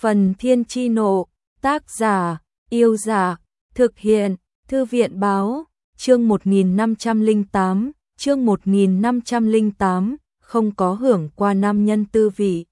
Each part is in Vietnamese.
Phần Thiên Chi Nộ, tác giả, Yêu Giả, thực hiện, Thư viện Báo, chương 1508, không có hưởng qua nam nhân tư vị.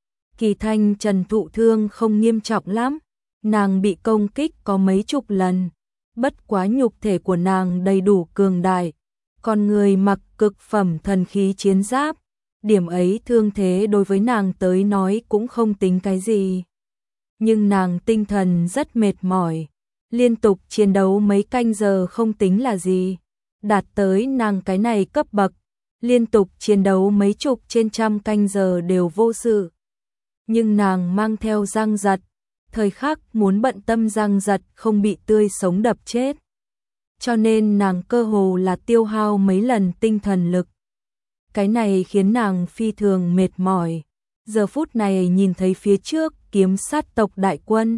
Kỳ Thanh Trần thụ thương không nghiêm trọng lắm, nàng bị công kích có mấy chục lần, bất quá nhục thể của nàng đầy đủ cường đại, con người mặc cực phẩm thần khí chiến giáp, điểm ấy thương thế đối với nàng tới nói cũng không tính cái gì. Nhưng nàng tinh thần rất mệt mỏi, liên tục chiến đấu mấy canh giờ không tính là gì, đạt tới nàng cái này cấp bậc, liên tục chiến đấu mấy chục trên trăm canh giờ đều vô sự. Nhưng nàng mang theo Giang Giật, thời khắc muốn bận tâm Giang Giật không bị tươi sống đập chết. Cho nên nàng cơ hồ là tiêu hao mấy lần tinh thần lực. Cái này khiến nàng phi thường mệt mỏi. Giờ phút này nhìn thấy phía trước kiếm sát tộc đại quân.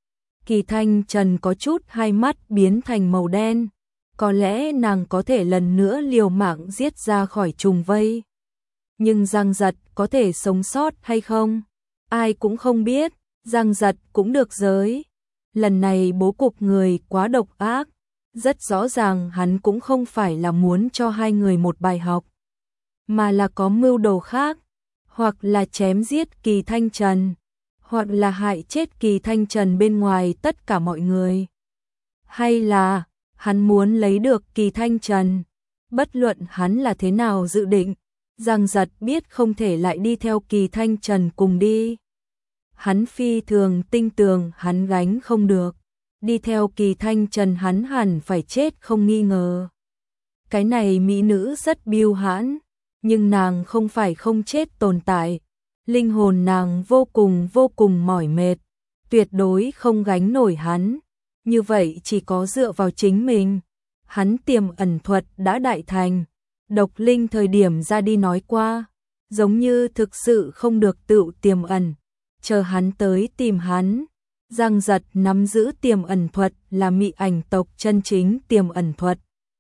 Kỳ Thanh Trần có chút hai mắt biến thành màu đen. Có lẽ nàng có thể lần nữa liều mạng giết ra khỏi trùng vây. Nhưng Giang Giật có thể sống sót hay không? Ai cũng không biết, Giang Giật cũng được giới. Lần này bố cục người quá độc ác. Rất rõ ràng hắn cũng không phải là muốn cho hai người một bài học, mà là có mưu đồ khác, hoặc là chém giết Kỳ Thanh Trần, hoặc là hại chết Kỳ Thanh Trần bên ngoài tất cả mọi người. Hay là hắn muốn lấy được Kỳ Thanh Trần, bất luận hắn là thế nào dự định, Giang Giật biết không thể lại đi theo Kỳ Thanh Trần cùng đi. Hắn phi thường tinh tường hắn gánh không được. Đi theo Kỳ Thanh Trần hắn hẳn phải chết không nghi ngờ. Cái này mỹ nữ rất biêu hãn, nhưng nàng không phải không chết tồn tại. Linh hồn nàng vô cùng mỏi mệt, tuyệt đối không gánh nổi hắn. Như vậy chỉ có dựa vào chính mình. Hắn tiềm ẩn thuật đã đại thành. Độc Linh thời điểm ra đi nói qua, giống như thực sự không được tự tiềm ẩn. Chờ hắn tới tìm hắn. Giang Giật nắm giữ tiềm ẩn thuật là mị ảnh tộc chân chính tiềm ẩn thuật.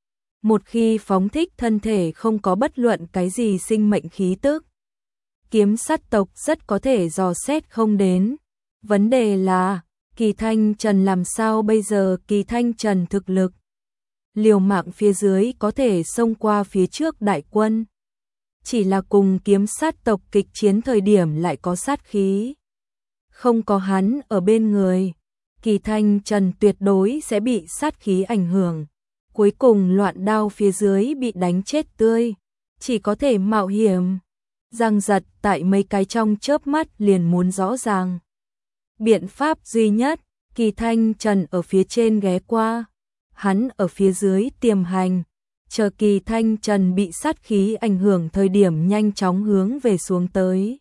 Một khi phóng thích thân thể không có bất luận cái gì sinh mệnh khí tức, kiếm sát tộc rất có thể dò xét không đến. Vấn đề là, Kỳ Thanh Trần làm sao bây giờ? Kỳ Thanh Trần thực lực liều mạng phía dưới có thể xông qua phía trước đại quân. Chỉ là cùng kiếm sát tộc kịch chiến thời điểm lại có sát khí. Không có hắn ở bên người, Kỳ Thanh Trần tuyệt đối sẽ bị sát khí ảnh hưởng. Cuối cùng loạn đao phía dưới bị đánh chết tươi, chỉ có thể mạo hiểm. Giang Giật tại mấy cái trong chớp mắt liền muốn rõ ràng. Biện pháp duy nhất, Kỳ Thanh Trần ở phía trên ghé qua, hắn ở phía dưới tiềm hành, chờ Kỳ Thanh Trần bị sát khí ảnh hưởng thời điểm nhanh chóng hướng về xuống tới.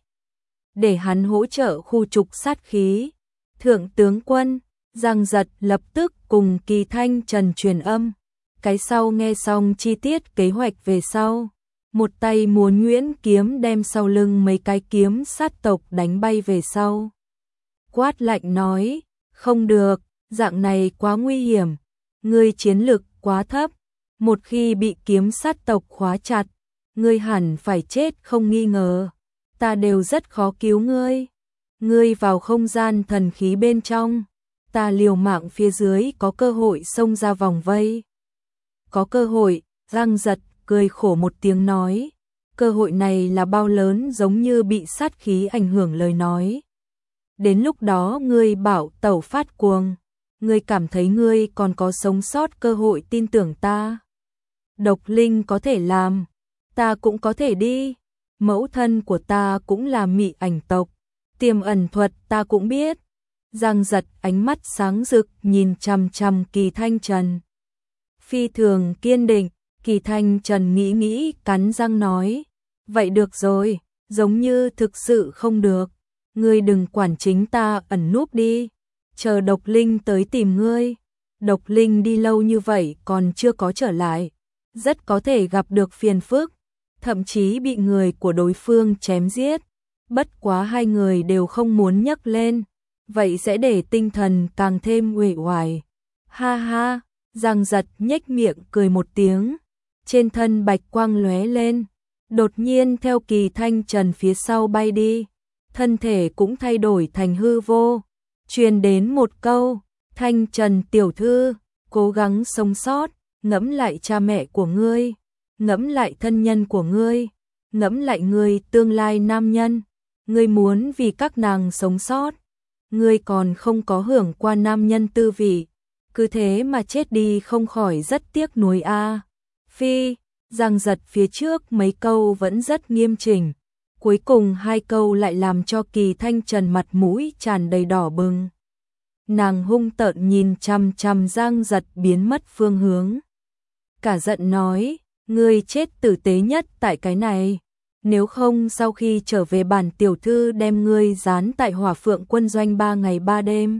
Để hắn hỗ trợ khu trục sát khí. Thượng tướng quân, Giang Giật lập tức cùng Kỳ Thanh Trần truyền âm. Cái sau nghe xong chi tiết kế hoạch về sau, một tay muốn nhuyễn kiếm đem sau lưng mấy cái kiếm sát tộc đánh bay về sau. Quát lạnh nói, không được, dạng này quá nguy hiểm, ngươi chiến lực quá thấp, một khi bị kiếm sát tộc khóa chặt, ngươi hẳn phải chết không nghi ngờ. Ta đều rất khó cứu ngươi. Ngươi vào không gian thần khí bên trong, ta liều mạng phía dưới có cơ hội xông ra vòng vây. Có cơ hội, Giang Giật cười khổ một tiếng nói. Cơ hội này là bao lớn? Giống như bị sát khí ảnh hưởng lời nói. Đến lúc đó ngươi bảo tẩu phát cuồng. Ngươi cảm thấy ngươi còn có sống sót cơ hội, tin tưởng ta. Độc Linh có thể làm, ta cũng có thể đi. Mẫu thân của ta cũng là mị ảnh tộc, tiềm ẩn thuật ta cũng biết. Giang Giật ánh mắt sáng rực nhìn chằm chằm Kỳ Thanh Trần. Phi thường kiên định. Kỳ Thanh Trần nghĩ cắn răng nói, vậy được rồi, giống như thực sự không được. Ngươi đừng quản chính ta ẩn núp đi, chờ Độc Linh tới tìm ngươi. Độc Linh đi lâu như vậy còn chưa có trở lại, rất có thể gặp được phiền phức. Thậm chí bị người của đối phương chém giết. Bất quá hai người đều không muốn nhắc lên, vậy sẽ để tinh thần càng thêm uể oải. Ha ha, Giang Giật nhếch miệng cười một tiếng, trên thân bạch quang lóe lên, đột nhiên theo Kỳ Thanh Trần phía sau bay đi. thân thể cũng thay đổi thành hư vô, truyền đến một câu, Thanh Trần tiểu thư, cố gắng sống sót, ngẫm lại cha mẹ của ngươi, ngẫm lại thân nhân của ngươi, ngẫm lại người tương lai nam nhân, ngươi muốn vì các nàng sống sót, ngươi còn không có hưởng qua nam nhân tư vị, cứ thế mà chết đi không khỏi rất tiếc nuối a. Phi, Giang Giật phía trước mấy câu vẫn rất nghiêm chỉnh, cuối cùng hai câu lại làm cho Kỳ Thanh Trần mặt mũi tràn đầy đỏ bừng. Nàng hung tợn nhìn chằm chằm Giang Giật biến mất phương hướng. Cả giận nói, ngươi chết tử tế nhất tại cái này, nếu không sau khi trở về bản tiểu thư đem ngươi dán tại Hỏa Phượng quân doanh 3 ngày 3 đêm.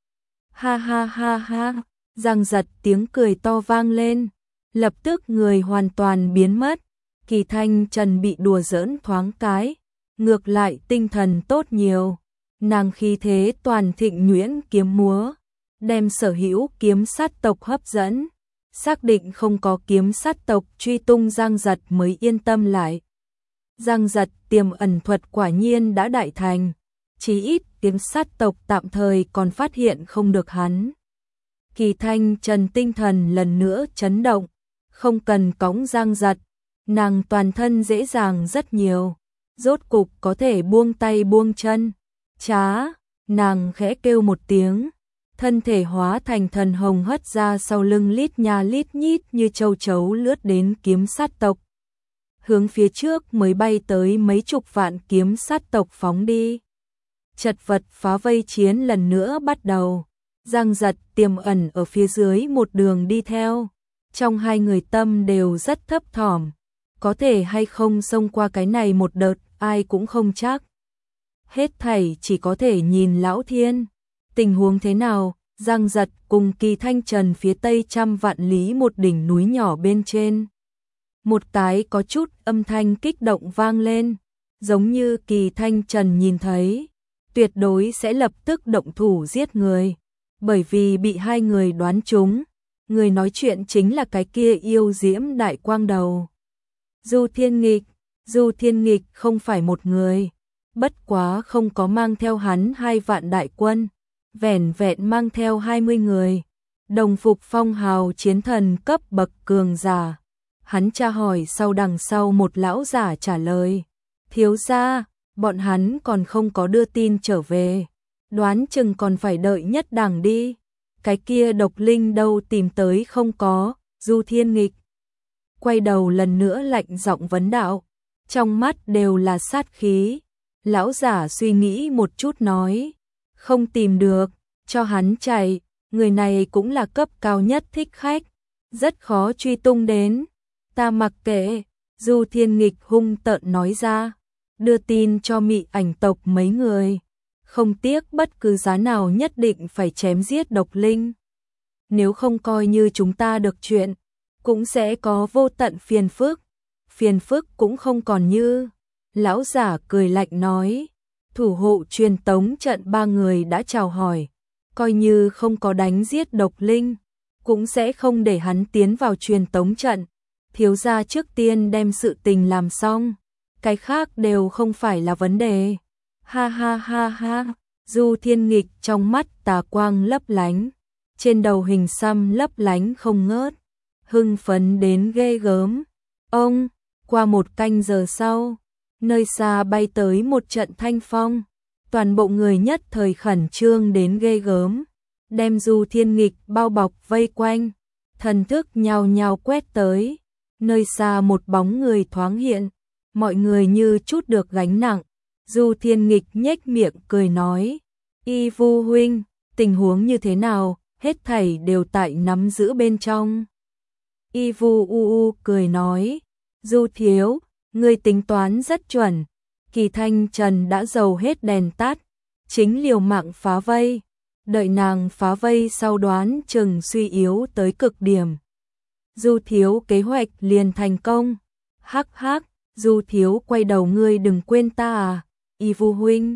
Ha ha ha ha, Giang Giật tiếng cười to vang lên, lập tức người hoàn toàn biến mất. Kỳ Thanh Trần bị đùa giỡn thoáng cái, ngược lại tinh thần tốt nhiều. Nàng khí thế toàn thịnh nhuyễn kiếm múa, đem sở hữu kiếm sát tộc hấp dẫn, xác định không có kiếm sát tộc truy tung Giang Giật mới yên tâm lại. Giang Giật tiềm ẩn thuật quả nhiên đã đại thành, chí ít kiếm sát tộc tạm thời còn phát hiện không được hắn. Kỳ Thanh Trần tinh thần lần nữa chấn động, không cần cõng Giang Giật, nàng toàn thân dễ dàng rất nhiều, rốt cục có thể buông tay buông chân. Chá, nàng khẽ kêu một tiếng, thân thể hóa thành thần hồng hất ra sau lưng lít nha lít nhít như châu chấu lướt đến kiếm sát tộc. Hướng phía trước mới bay tới mấy chục vạn kiếm sát tộc phóng đi. Chật vật phá vây chiến lần nữa bắt đầu. Giang Giật tiềm ẩn ở phía dưới một đường đi theo. Trong hai người tâm đều rất thấp thỏm. Có thể hay không xông qua cái này một đợt, ai cũng không chắc. Hết thảy chỉ có thể nhìn Lão Thiên. Tình huống thế nào, Giang Giật cùng Kỳ Thanh Trần phía tây 100 vạn lý một đỉnh núi nhỏ bên trên. Một cái có chút âm thanh kích động vang lên, giống như Kỳ Thanh Trần nhìn thấy, tuyệt đối sẽ lập tức động thủ giết người, bởi vì bị hai người đoán trúng, người nói chuyện chính là cái kia yêu diễm đại quang đầu. Du Thiên Nghịch không phải một người, bất quá không có mang theo hắn 2 vạn đại quân, vẻn vẹn mang theo 20 người, đồng phục phong hào chiến thần cấp bậc cường giả. Hắn tra hỏi sau đằng sau một lão giả trả lời, thiếu gia, bọn hắn còn không có đưa tin trở về, đoán chừng còn phải đợi nhất đẳng đi, cái kia độc linh đâu tìm tới không có. Du Thiên Nghịch quay đầu lần nữa lạnh giọng vấn đạo, trong mắt đều là sát khí. Lão giả suy nghĩ một chút nói, không tìm được, cho hắn chạy, người này cũng là cấp cao nhất thích khách, rất khó truy tung đến. Ta mặc kệ, Du Thiên Nghịch hung tợn nói ra, đưa tin cho Mị Ảnh tộc mấy người, không tiếc bất cứ giá nào nhất định phải chém giết độc linh. Nếu không coi như chúng ta được chuyện, cũng sẽ có vô tận phiền phức cũng không còn như. Lão giả cười lạnh nói, thủ hộ truyền tống trận 3 người đã chào hỏi, coi như không có đánh giết độc linh, cũng sẽ không để hắn tiến vào truyền tống trận. Thiếu gia trước tiên đem sự tình làm xong, cái khác đều không phải là vấn đề. Ha ha ha ha, Du Thiên Nghịch trong mắt tà quang lấp lánh, trên đầu hình xăm lấp lánh không ngớt, hưng phấn đến ghê gớm. Ông, qua 1 canh giờ sau, nơi xa bay tới một trận thanh phong, toàn bộ người nhất thời khẩn trương đến ghê gớm, đem Du Thiên Nghịch bao bọc vây quanh, thần thức nhào nhào quét tới, nơi xa một bóng người thoáng hiện, mọi người như chút được gánh nặng. Du Thiên Nghịch nhếch miệng cười nói, Y Vu huynh, tình huống như thế nào, hết thảy đều tại nắm giữ bên trong. Y Vu cười nói, Du thiếu, ngươi tính toán rất chuẩn, Kỳ Thanh Trần đã dầu hết đèn tắt, chính liều mạng phá vây, đợi nàng phá vây sau đoán chừng suy yếu tới cực điểm. Du thiếu kế hoạch liền thành công. Hắc hắc, Du thiếu quay đầu ngươi đừng quên ta à, Y Vu huynh.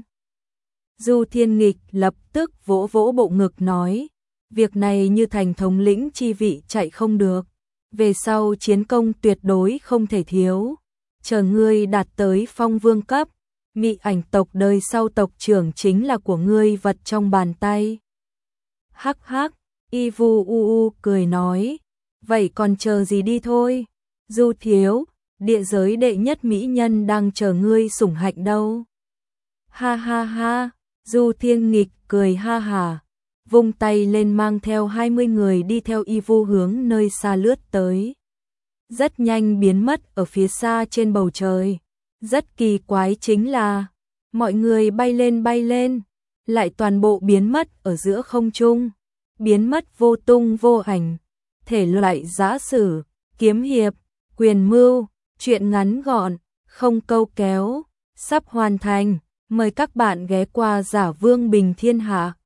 Du Thiên Nghịch lập tức vỗ vỗ bộ ngực nói, việc này như thành thống lĩnh chi vị chạy không được, về sau chiến công tuyệt đối không thể thiếu, chờ ngươi đạt tới phong vương cấp, Mị ảnh tộc đời sau tộc trưởng chính là của ngươi, vật trong bàn tay. Hắc hắc, Y Vu u cười nói, vậy còn chờ gì, đi thôi. Du thiếu, địa giới đệ nhất mỹ nhân đang chờ ngươi sủng hạnh đâu. Ha ha ha, Du Thiên Nghịch cười ha hà, vung tay lên mang theo 20 người đi theo Y Vu hướng nơi xa lướt tới. Rất nhanh biến mất ở phía xa trên bầu trời. Rất kỳ quái chính là, mọi người bay lên, lại toàn bộ biến mất ở giữa không trung, biến mất vô tung vô ảnh. Thể loại giã sử, kiếm hiệp, quyền mưu, truyện ngắn gọn, không câu kéo, sắp hoàn thành. Mời các bạn ghé qua Giả Vương Bình Thiên Hạ.